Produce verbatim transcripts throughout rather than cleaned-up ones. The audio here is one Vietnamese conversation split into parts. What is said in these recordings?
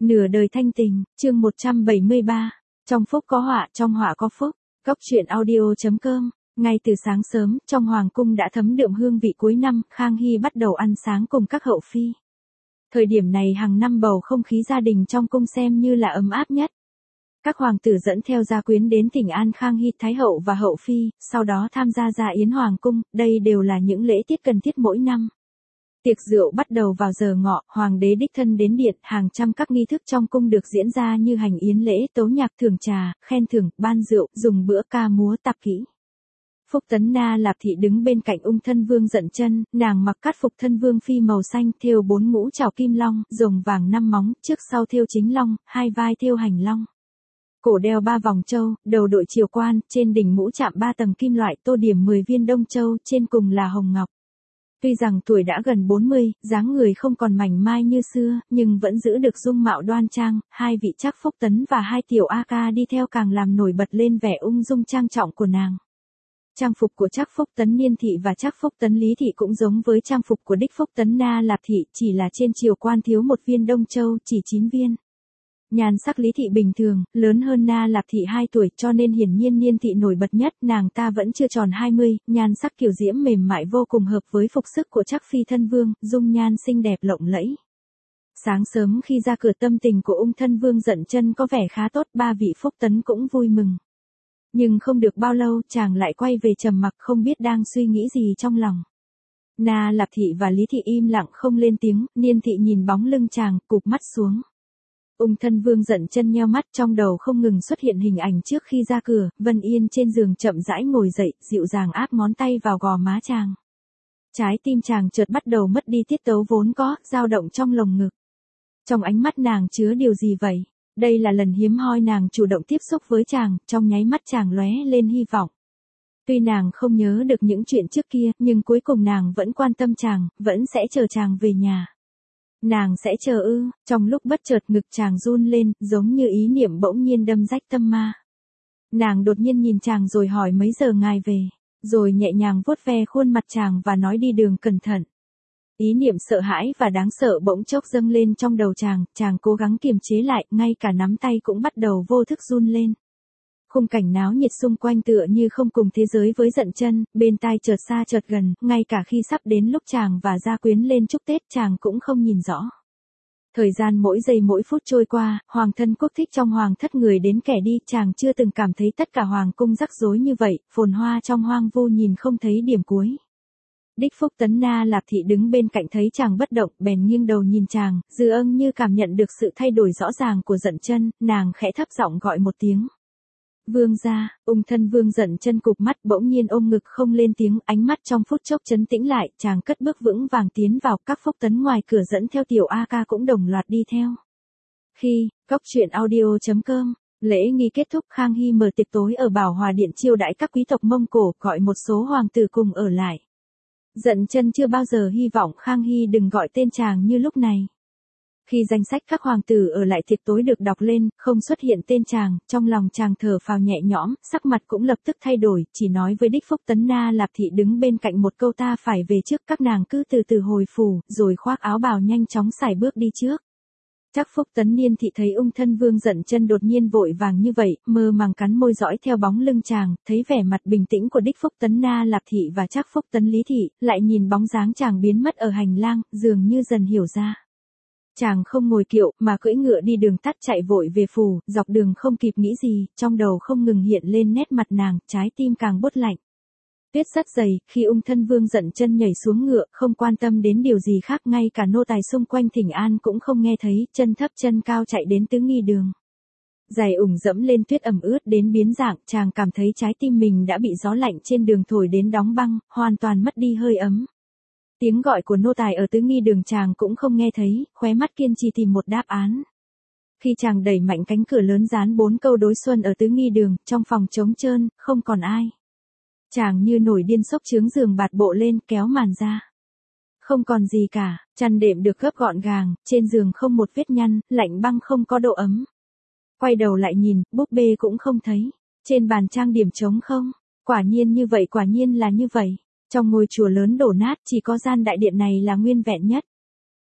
Nửa đời thanh tình, chương một trăm bảy mươi ba. Trong phúc có họa, trong họa có phúc. Cốc truyện audio.com. Ngay từ sáng sớm, trong hoàng cung đã thấm đượm hương vị cuối năm, Khang Hy bắt đầu ăn sáng cùng các hậu phi. Thời điểm này hàng năm bầu không khí gia đình trong cung xem như là ấm áp nhất. Các hoàng tử dẫn theo gia quyến đến thỉnh an Khang Hy Thái hậu và hậu phi, sau đó tham gia gia yến hoàng cung, đây đều là những lễ tiết cần thiết mỗi năm. Tiệc rượu bắt đầu vào giờ ngọ, hoàng đế đích thân đến điện, hàng trăm các nghi thức trong cung được diễn ra như hành yến lễ, tấu nhạc thưởng trà, khen thưởng, ban rượu, dùng bữa ca múa tạp kỹ. Phúc Tấn Na Lạp Thị đứng bên cạnh ung thân vương Dận Chân, nàng mặc cát phục thân vương phi màu xanh, thêu bốn ngũ trảo kim long, rồng vàng năm móng, trước sau thêu chính long, hai vai thêu hành long. Cổ đeo ba vòng châu, đầu đội triều quan, trên đỉnh mũ chạm ba tầng kim loại, tô điểm mười viên đông châu, trên cùng là hồng ngọc. Tuy rằng tuổi đã gần bốn mươi, dáng người không còn mảnh mai như xưa, nhưng vẫn giữ được dung mạo đoan trang, hai vị Trác Phúc Tấn và hai tiểu A ca đi theo càng làm nổi bật lên vẻ ung dung trang trọng của nàng. Trang phục của Trác Phúc Tấn Niên Thị và Trác Phúc Tấn Lý Thị cũng giống với trang phục của đích Phúc Tấn Na Lạp Thị, chỉ là trên triều quan thiếu một viên đông châu, chỉ chín viên. Nhan sắc Lý Thị bình thường, lớn hơn Na Lạp Thị hai tuổi, cho nên hiển nhiên Niên Thị nổi bật nhất, nàng ta vẫn chưa tròn hai mươi, nhan sắc kiều diễm mềm mại vô cùng hợp với phục sức của Trác phi thân vương, dung nhan xinh đẹp lộng lẫy. Sáng sớm khi ra cửa tâm tình của ung thân vương Dận Chân có vẻ khá tốt, ba vị Phúc Tấn cũng vui mừng. Nhưng không được bao lâu, chàng lại quay về trầm mặc không biết đang suy nghĩ gì trong lòng. Na Lạp Thị và Lý Thị im lặng không lên tiếng, Niên Thị nhìn bóng lưng chàng, cụp mắt xuống. Ung thân vương Dận Chân nheo mắt, trong đầu không ngừng xuất hiện hình ảnh trước khi ra cửa, Vân Yên trên giường chậm rãi ngồi dậy, dịu dàng áp ngón tay vào gò má chàng. Trái tim chàng chợt bắt đầu mất đi tiết tấu vốn có, dao động trong lồng ngực. Trong ánh mắt nàng chứa điều gì vậy? Đây là lần hiếm hoi nàng chủ động tiếp xúc với chàng, trong nháy mắt chàng lóe lên hy vọng. Tuy nàng không nhớ được những chuyện trước kia, nhưng cuối cùng nàng vẫn quan tâm chàng, vẫn sẽ chờ chàng về nhà. Nàng sẽ chờ ư? Trong lúc bất chợt ngực chàng run lên, giống như ý niệm bỗng nhiên đâm rách tâm ma. Nàng đột nhiên nhìn chàng rồi hỏi mấy giờ ngài về, rồi nhẹ nhàng vuốt ve khuôn mặt chàng và nói đi đường cẩn thận. Ý niệm sợ hãi và đáng sợ bỗng chốc dâng lên trong đầu chàng, chàng cố gắng kiềm chế lại, ngay cả nắm tay cũng bắt đầu vô thức run lên. Khung cảnh náo nhiệt xung quanh tựa như không cùng thế giới với Dận Chân, bên tai chợt xa chợt gần, ngay cả khi sắp đến lúc chàng và gia quyến lên chúc Tết chàng cũng không nhìn rõ. Thời gian mỗi giây mỗi phút trôi qua, hoàng thân quốc thích trong hoàng thất người đến kẻ đi, chàng chưa từng cảm thấy tất cả hoàng cung rắc rối như vậy, phồn hoa trong hoang vu nhìn không thấy điểm cuối. Đích Phúc Tấn Na Lạp Thị đứng bên cạnh thấy chàng bất động, bèn nghiêng đầu nhìn chàng, dư âng như cảm nhận được sự thay đổi rõ ràng của Dận Chân, nàng khẽ thấp giọng gọi một tiếng. Vương gia. Ung thân vương Dận Chân cụp mắt bỗng nhiên ôm ngực không lên tiếng, ánh mắt trong phút chốc trấn tĩnh lại, chàng cất bước vững vàng tiến vào, các Phúc Tấn ngoài cửa dẫn theo tiểu A ca cũng đồng loạt đi theo. Khi, cốc truyện audio.com, lễ nghi kết thúc, Khang Hy mở tiệc tối ở Bảo Hòa Điện chiêu đãi các quý tộc Mông Cổ, gọi một số hoàng tử cùng ở lại. Dận Chân chưa bao giờ hy vọng Khang Hy đừng gọi tên chàng như lúc này. Khi danh sách các hoàng tử ở lại tiệc tối được đọc lên, không xuất hiện tên chàng, trong lòng chàng thở phào nhẹ nhõm, sắc mặt cũng lập tức thay đổi, chỉ nói với đích Phúc Tấn Na Lạp Thị đứng bên cạnh một câu ta phải về trước, các nàng cứ từ từ hồi phủ, rồi khoác áo bào nhanh chóng sải bước đi trước. Trác Phúc Tấn Niên Thị thấy ung thân vương Dận Chân đột nhiên vội vàng như vậy, mơ màng cắn môi dõi theo bóng lưng chàng, thấy vẻ mặt bình tĩnh của đích Phúc Tấn Na Lạp Thị và Trác Phúc Tấn Lý Thị, lại nhìn bóng dáng chàng biến mất ở hành lang, dường như dần hiểu ra. Chàng không ngồi kiệu, mà cưỡi ngựa đi đường tắt chạy vội về phủ, dọc đường không kịp nghĩ gì, trong đầu không ngừng hiện lên nét mặt nàng, trái tim càng buốt lạnh. Tuyết rất dày, khi ung thân vương Dận Chân nhảy xuống ngựa, không quan tâm đến điều gì khác, ngay cả nô tài xung quanh thỉnh an cũng không nghe thấy, chân thấp chân cao chạy đến tứ nghi đường. Giày ủng dẫm lên tuyết ẩm ướt đến biến dạng, chàng cảm thấy trái tim mình đã bị gió lạnh trên đường thổi đến đóng băng, hoàn toàn mất đi hơi ấm. Tiếng gọi của nô tài ở tứ nghi đường chàng cũng không nghe thấy, khóe mắt kiên trì tìm một đáp án. Khi chàng đẩy mạnh cánh cửa lớn dán bốn câu đối xuân ở tứ nghi đường, trong phòng trống trơn, không còn ai. Chàng như nổi điên xốc chướng giường bạt bộ lên, kéo màn ra. Không còn gì cả, chăn đệm được gấp gọn gàng, trên giường không một vết nhăn, lạnh băng không có độ ấm. Quay đầu lại nhìn, búp bê cũng không thấy. Trên bàn trang điểm trống không. Quả nhiên như vậy, quả nhiên là như vậy. Trong ngôi chùa lớn đổ nát, chỉ có gian đại điện này là nguyên vẹn nhất.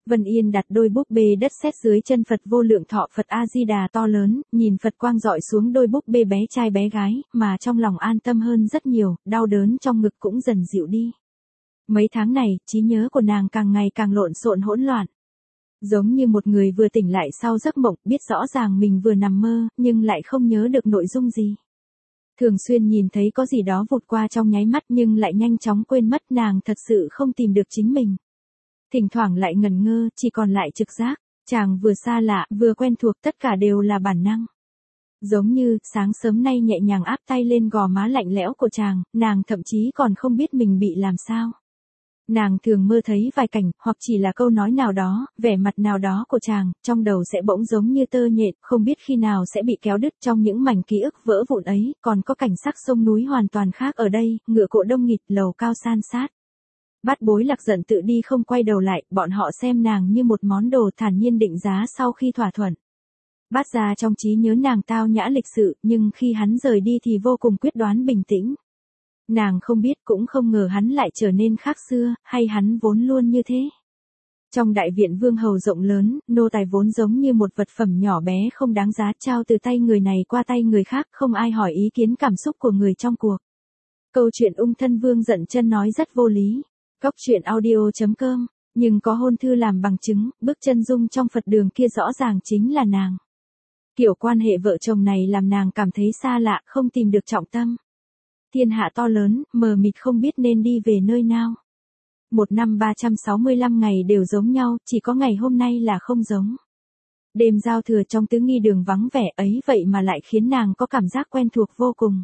Vân Yên đặt đôi búp bê đất sét dưới chân Phật Vô Lượng Thọ Phật A-di-đà to lớn, nhìn Phật quang rọi xuống đôi búp bê bé trai bé gái, mà trong lòng an tâm hơn rất nhiều, đau đớn trong ngực cũng dần dịu đi. Mấy tháng này, trí nhớ của nàng càng ngày càng lộn xộn hỗn loạn. Giống như một người vừa tỉnh lại sau giấc mộng, biết rõ ràng mình vừa nằm mơ, nhưng lại không nhớ được nội dung gì. Thường xuyên nhìn thấy có gì đó vụt qua trong nháy mắt nhưng lại nhanh chóng quên mất, nàng thật sự không tìm được chính mình. Thỉnh thoảng lại ngẩn ngơ, chỉ còn lại trực giác, chàng vừa xa lạ, vừa quen thuộc, tất cả đều là bản năng. Giống như, sáng sớm nay nhẹ nhàng áp tay lên gò má lạnh lẽo của chàng, nàng thậm chí còn không biết mình bị làm sao. Nàng thường mơ thấy vài cảnh, hoặc chỉ là câu nói nào đó, vẻ mặt nào đó của chàng, trong đầu sẽ bỗng giống như tơ nhện, không biết khi nào sẽ bị kéo đứt. Trong những mảnh ký ức vỡ vụn ấy, còn có cảnh sắc sông núi hoàn toàn khác ở đây, ngựa cộ đông nghịt, lầu cao san sát. Bát Bối Lạc giận tự đi không quay đầu lại, bọn họ xem nàng như một món đồ thản nhiên định giá sau khi thỏa thuận. Bát Gia trong trí nhớ nàng tao nhã lịch sự, nhưng khi hắn rời đi thì vô cùng quyết đoán bình tĩnh. Nàng không biết cũng không ngờ hắn lại trở nên khác xưa, hay hắn vốn luôn như thế. Trong đại viện vương hầu rộng lớn, nô tài vốn giống như một vật phẩm nhỏ bé không đáng giá, trao từ tay người này qua tay người khác, không ai hỏi ý kiến cảm xúc của người trong cuộc. Câu chuyện ung thân vương giận chân nói rất vô lý. Cóc truyện audio chấm com, nhưng có hôn thư làm bằng chứng, bước chân dung trong Phật đường kia rõ ràng chính là nàng. Kiểu quan hệ vợ chồng này làm nàng cảm thấy xa lạ, không tìm được trọng tâm. Thiên hạ to lớn, mờ mịt không biết nên đi về nơi nào. Một năm ba trăm sáu mươi lăm ngày đều giống nhau, chỉ có ngày hôm nay là không giống. Đêm giao thừa trong tứ nghi đường vắng vẻ ấy vậy mà lại khiến nàng có cảm giác quen thuộc vô cùng.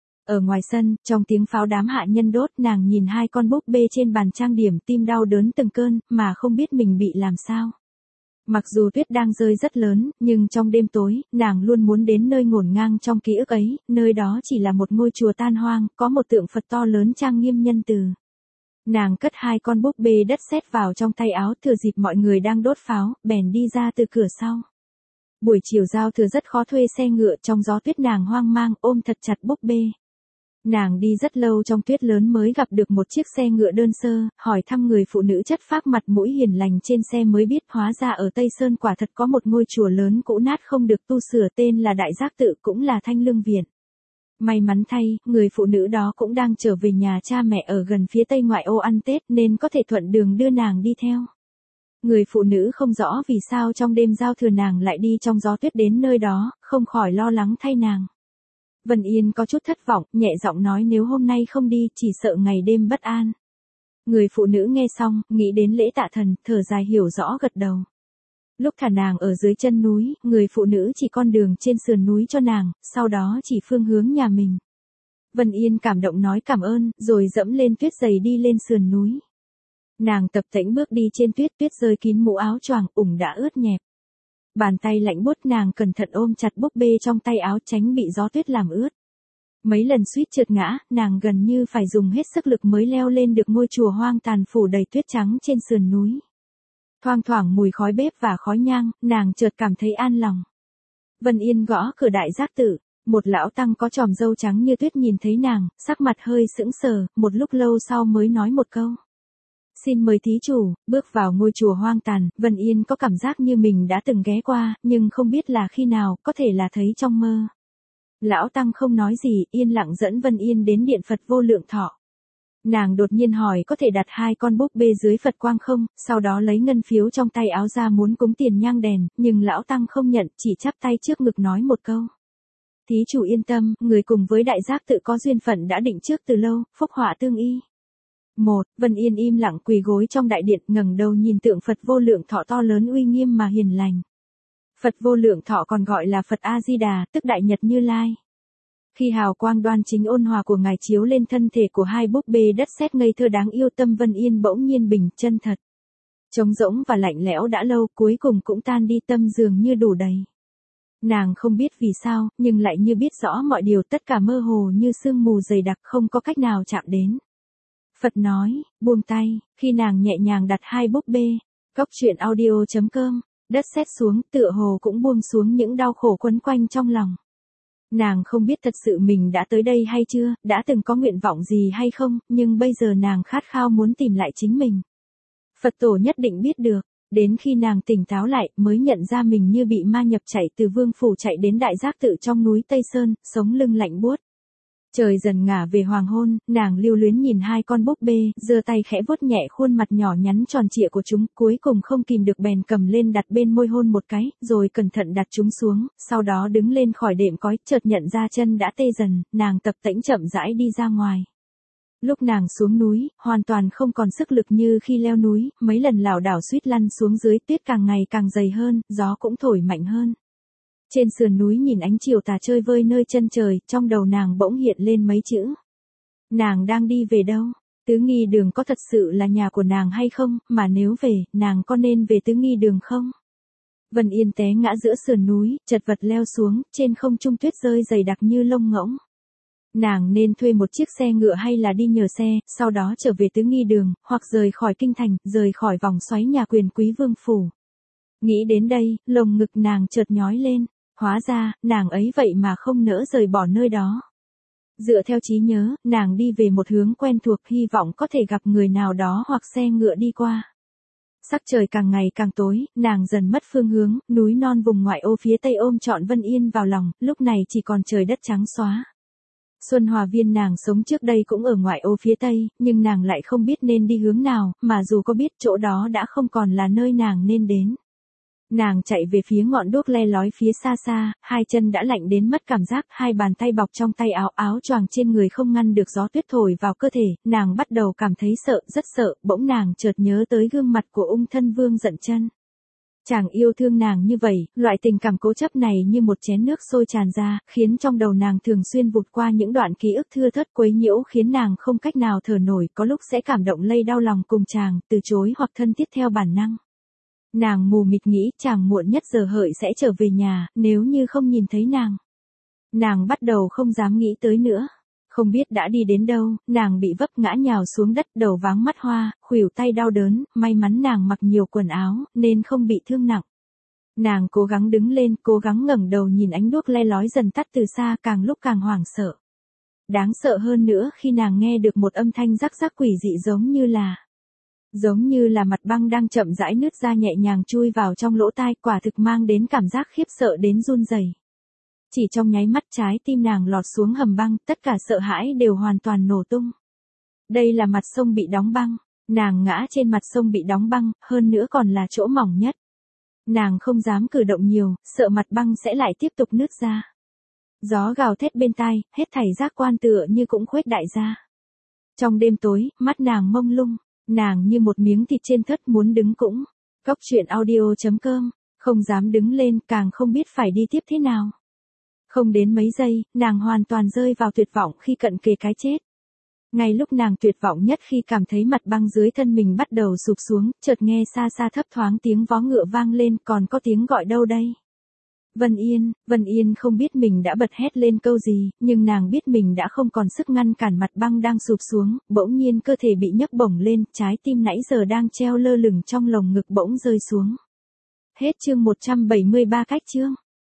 Ở ngoài sân, trong tiếng pháo đám hạ nhân đốt, nàng nhìn hai con búp bê trên bàn trang điểm, tim đau đớn từng cơn, mà không biết mình bị làm sao. Mặc dù tuyết đang rơi rất lớn, nhưng trong đêm tối, nàng luôn muốn đến nơi ngổn ngang trong ký ức ấy, nơi đó chỉ là một ngôi chùa tan hoang, có một tượng Phật to lớn trang nghiêm nhân từ. Nàng cất hai con búp bê đất sét vào trong tay áo, thừa dịp mọi người đang đốt pháo, bèn đi ra từ cửa sau. Buổi chiều giao thừa rất khó thuê xe ngựa, trong gió tuyết nàng hoang mang, ôm thật chặt búp bê. Nàng đi rất lâu trong tuyết lớn mới gặp được một chiếc xe ngựa đơn sơ, hỏi thăm người phụ nữ chất phác mặt mũi hiền lành trên xe mới biết hóa ra ở Tây Sơn quả thật có một ngôi chùa lớn cũ nát không được tu sửa, tên là Đại Giác Tự, cũng là Thanh Lương Viện. May mắn thay, người phụ nữ đó cũng đang trở về nhà cha mẹ ở gần phía Tây ngoại ô ăn Tết nên có thể thuận đường đưa nàng đi theo. Người phụ nữ không rõ vì sao trong đêm giao thừa nàng lại đi trong gió tuyết đến nơi đó, không khỏi lo lắng thay nàng. Vân Yên có chút thất vọng, nhẹ giọng nói nếu hôm nay không đi, chỉ sợ ngày đêm bất an. Người phụ nữ nghe xong, nghĩ đến lễ tạ thần, thở dài hiểu rõ gật đầu. Lúc thả nàng ở dưới chân núi, người phụ nữ chỉ con đường trên sườn núi cho nàng, sau đó chỉ phương hướng nhà mình. Vân Yên cảm động nói cảm ơn, rồi dẫm lên tuyết dày đi lên sườn núi. Nàng tập tễnh bước đi trên tuyết, tuyết rơi kín mũ áo choàng, ủng đã ướt nhẹp. Bàn tay lạnh buốt, nàng cẩn thận ôm chặt búp bê trong tay áo tránh bị gió tuyết làm ướt. Mấy lần suýt trượt ngã, nàng gần như phải dùng hết sức lực mới leo lên được ngôi chùa hoang tàn phủ đầy tuyết trắng trên sườn núi. Thoang thoảng mùi khói bếp và khói nhang, nàng chợt cảm thấy an lòng. Vân Yên gõ cửa Đại Giác Tự, một lão tăng có chòm râu trắng như tuyết nhìn thấy nàng, sắc mặt hơi sững sờ, một lúc lâu sau mới nói một câu. Xin mời thí chủ. Bước vào ngôi chùa hoang tàn, Vân Yên có cảm giác như mình đã từng ghé qua, nhưng không biết là khi nào, có thể là thấy trong mơ. Lão tăng không nói gì, yên lặng dẫn Vân Yên đến điện Phật Vô Lượng Thọ. Nàng đột nhiên hỏi có thể đặt hai con búp bê dưới Phật quang không, sau đó lấy ngân phiếu trong tay áo ra muốn cúng tiền nhang đèn, nhưng lão tăng không nhận, chỉ chắp tay trước ngực nói một câu. Thí chủ yên tâm, người cùng với Đại Giác Tự có duyên phận đã định trước từ lâu, phúc họa tương y. Một, Vân Yên im lặng quỳ gối trong đại điện, ngẩng đầu nhìn tượng Phật Vô Lượng Thọ to lớn uy nghiêm mà hiền lành. Phật Vô Lượng Thọ còn gọi là Phật A-di-đà, tức Đại Nhật Như Lai. Khi hào quang đoan chính ôn hòa của ngài chiếu lên thân thể của hai búp bê đất sét ngây thơ đáng yêu, tâm Vân Yên bỗng nhiên bình chân thật. Trống rỗng và lạnh lẽo đã lâu cuối cùng cũng tan đi, tâm dường như đủ đầy. Nàng không biết vì sao, nhưng lại như biết rõ mọi điều, tất cả mơ hồ như sương mù dày đặc không có cách nào chạm đến. Phật nói, buông tay, khi nàng nhẹ nhàng đặt hai búp bê, cóc truyện audio chấm com, đất sét xuống, tựa hồ cũng buông xuống những đau khổ quấn quanh trong lòng. Nàng không biết thật sự mình đã tới đây hay chưa, đã từng có nguyện vọng gì hay không, nhưng bây giờ nàng khát khao muốn tìm lại chính mình. Phật tổ nhất định biết được. Đến khi nàng tỉnh táo lại, mới nhận ra mình như bị ma nhập chạy từ vương phủ chạy đến đại giác tự trong núi Tây Sơn, sống lưng lạnh buốt. Trời dần ngả về hoàng hôn, nàng lưu luyến nhìn hai con búp bê, giơ tay khẽ vuốt nhẹ khuôn mặt nhỏ nhắn tròn trịa của chúng, cuối cùng không kìm được bèn cầm lên đặt bên môi hôn một cái, rồi cẩn thận đặt chúng xuống, sau đó đứng lên khỏi đệm cói, chợt nhận ra chân đã tê dần, nàng tập tễnh chậm rãi đi ra ngoài. Lúc nàng xuống núi, hoàn toàn không còn sức lực như khi leo núi, mấy lần lảo đảo suýt lăn xuống dưới, tuyết càng ngày càng dày hơn, gió cũng thổi mạnh hơn. Trên sườn núi nhìn ánh chiều tà chơi vơi nơi chân trời, trong đầu nàng bỗng hiện lên mấy chữ. Nàng đang đi về đâu? Tứ Nghi Đường có thật sự là nhà của nàng hay không, mà nếu về, nàng có nên về Tứ Nghi Đường không? Vân Yên té ngã giữa sườn núi, chật vật leo xuống, trên không trung tuyết rơi dày đặc như lông ngỗng. Nàng nên thuê một chiếc xe ngựa hay là đi nhờ xe, sau đó trở về Tứ Nghi Đường, hoặc rời khỏi kinh thành, rời khỏi vòng xoáy nhà quyền quý vương phủ. Nghĩ đến đây, lồng ngực nàng chợt nhói lên. Hóa ra, nàng ấy vậy mà không nỡ rời bỏ nơi đó. Dựa theo trí nhớ, nàng đi về một hướng quen thuộc, hy vọng có thể gặp người nào đó hoặc xe ngựa đi qua. Sắc trời càng ngày càng tối, nàng dần mất phương hướng, núi non vùng ngoại ô phía tây ôm trọn Vân Yên vào lòng, lúc này chỉ còn trời đất trắng xóa. Xuân Hòa Viên nàng sống trước đây cũng ở ngoại ô phía tây, nhưng nàng lại không biết nên đi hướng nào, mà dù có biết chỗ đó đã không còn là nơi nàng nên đến. Nàng chạy về phía ngọn đuốc le lói phía xa xa, hai chân đã lạnh đến mất cảm giác, hai bàn tay bọc trong tay áo, áo choàng trên người không ngăn được gió tuyết thổi vào cơ thể, nàng bắt đầu cảm thấy sợ, rất sợ, bỗng nàng chợt nhớ tới gương mặt của Ung Thân Vương Dận Chân. Chàng yêu thương nàng như vậy, loại tình cảm cố chấp này như một chén nước sôi tràn ra, khiến trong đầu nàng thường xuyên vụt qua những đoạn ký ức thưa thớt quấy nhiễu, khiến nàng không cách nào thở nổi, có lúc sẽ cảm động lây đau lòng cùng chàng, từ chối hoặc thân thiết theo bản năng. Nàng mù mịt nghĩ chàng muộn nhất giờ hợi sẽ trở về nhà, nếu như không nhìn thấy nàng. Nàng bắt đầu không dám nghĩ tới nữa. Không biết đã đi đến đâu, nàng bị vấp ngã nhào xuống đất, đầu váng mắt hoa, khuỷu tay đau đớn, may mắn nàng mặc nhiều quần áo, nên không bị thương nặng. Nàng cố gắng đứng lên, cố gắng ngẩng đầu nhìn ánh đuốc le lói dần tắt từ xa, càng lúc càng hoảng sợ. Đáng sợ hơn nữa khi nàng nghe được một âm thanh rắc rắc quỷ dị giống như là... Giống như là mặt băng đang chậm rãi nứt ra nhẹ nhàng chui vào trong lỗ tai, quả thực mang đến cảm giác khiếp sợ đến run rẩy. Chỉ trong nháy mắt trái tim nàng lọt xuống hầm băng, tất cả sợ hãi đều hoàn toàn nổ tung. Đây là mặt sông bị đóng băng, nàng ngã trên mặt sông bị đóng băng, hơn nữa còn là chỗ mỏng nhất. Nàng không dám cử động nhiều, sợ mặt băng sẽ lại tiếp tục nứt ra. Gió gào thét bên tai, hết thảy giác quan tựa như cũng khuếch đại ra. Trong đêm tối, mắt nàng mông lung. Nàng như một miếng thịt trên thớt muốn đứng cũng. Cóc truyện audio chấm com, không dám đứng lên, càng không biết phải đi tiếp thế nào. Không đến mấy giây, nàng hoàn toàn rơi vào tuyệt vọng khi cận kề cái chết. Ngay lúc nàng tuyệt vọng nhất khi cảm thấy mặt băng dưới thân mình bắt đầu sụp xuống, chợt nghe xa xa thấp thoáng tiếng vó ngựa vang lên, còn có tiếng gọi đâu đây. Vân Yên, Vân Yên không biết mình đã bật hét lên câu gì, nhưng nàng biết mình đã không còn sức ngăn cản mặt băng đang sụp xuống, bỗng nhiên cơ thể bị nhấc bổng lên, trái tim nãy giờ đang treo lơ lửng trong lồng ngực bỗng rơi xuống. Hết chương một trăm bảy mươi ba cách chương.